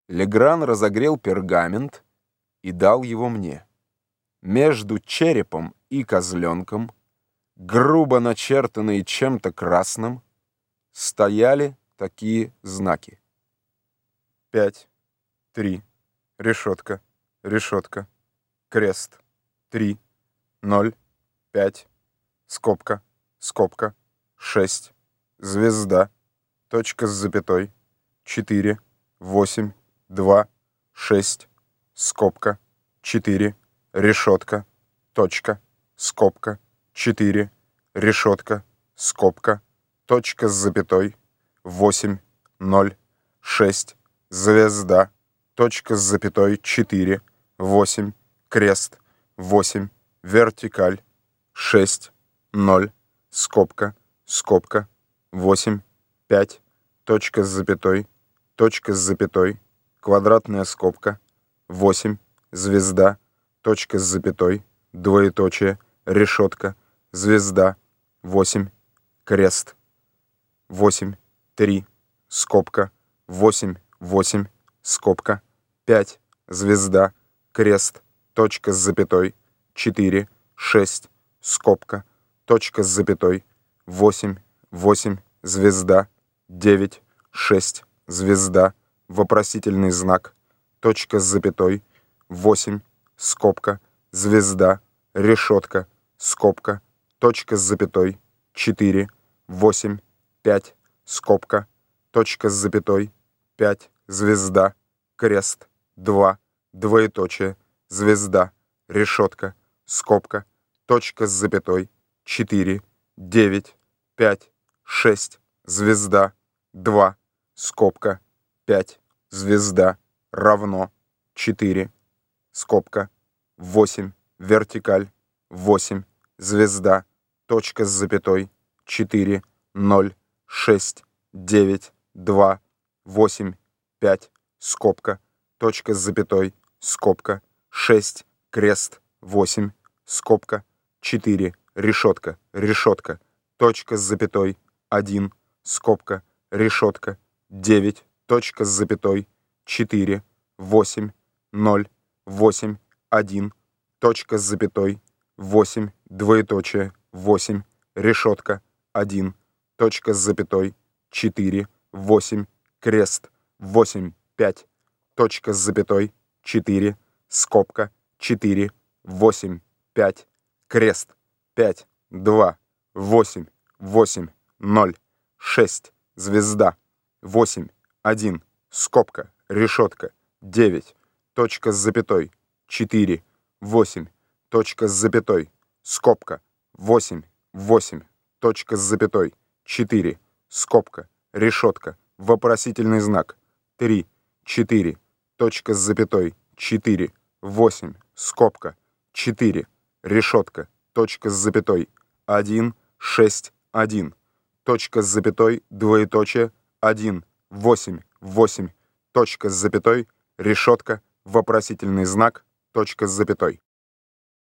Легран разогрел пергамент и дал его мне. Между черепом и козленком, грубо начертанные чем-то красным, стояли такие знаки. 5, 3, решетка, решетка, крест, 3, 0, 5, скобка, скобка, 6, звезда, точка с запятой, 4, 8, 2, 6, скобка, 4, решетка, точка, скобка, 4, решетка, скобка, точка с запятой, 8, 0, 6, звезда, точка с запятой, 4, 8, крест, 8, вертикаль, 6, 0, скобка, скобка, 8, 5, точка с запятой, квадратная скобка, 8, звезда, точка с запятой, двоеточие, решетка, звезда, 8, крест, 8, 3, скобка, 8, 8, скобка, 5, звезда, крест, точка с запятой, 4, 6, скобка, точка с запятой, 8, 8, звезда, 9, 6, звезда, вопросительный знак, точка с запятой, 8, скобка, звезда, решетка, скобка, точка с запятой, 4, 8, 5, скобка, точка с запятой, 5, звезда, крест, 2, двоеточие, звезда, решетка, скобка, точка с запятой, 4, 9, 5, 6, звезда, 2, скобка, 5, звезда, равно, 4, скобка, 8, вертикаль, 8, звезда, точка с запятой, 4, 0, 6, 9, 2, 8, 5, скобка, точка с запятой, скобка, 6, крест, 8, скобка, 4, решетка, решетка, точка с запятой, 1, скобка, решетка, 9, точка с запятой, 4, 8, 0, 8, 1, точка с запятой, 8, двоеточие, 8, решетка, 1, точка с запятой, 4, 8, крест, 8, 5, точка с запятой, 4, скобка, 4, 8, 5, крест, 5, 2, 8, 8, 0, 6, звезда, 8, 1, скобка, решетка, 9, точка с запятой, 4, 8, точка с запятой, скобка, 8, 8, точка с запятой, 4, скобка, решетка, вопросительный знак, 3, 4, точка с запятой, 4, 8, скобка, 4, решетка, точка с запятой, 1, 6, 1, точка с запятой, двоеточие, 1, 8, 8, точка с запятой, решетка, вопросительный знак, точка с запятой.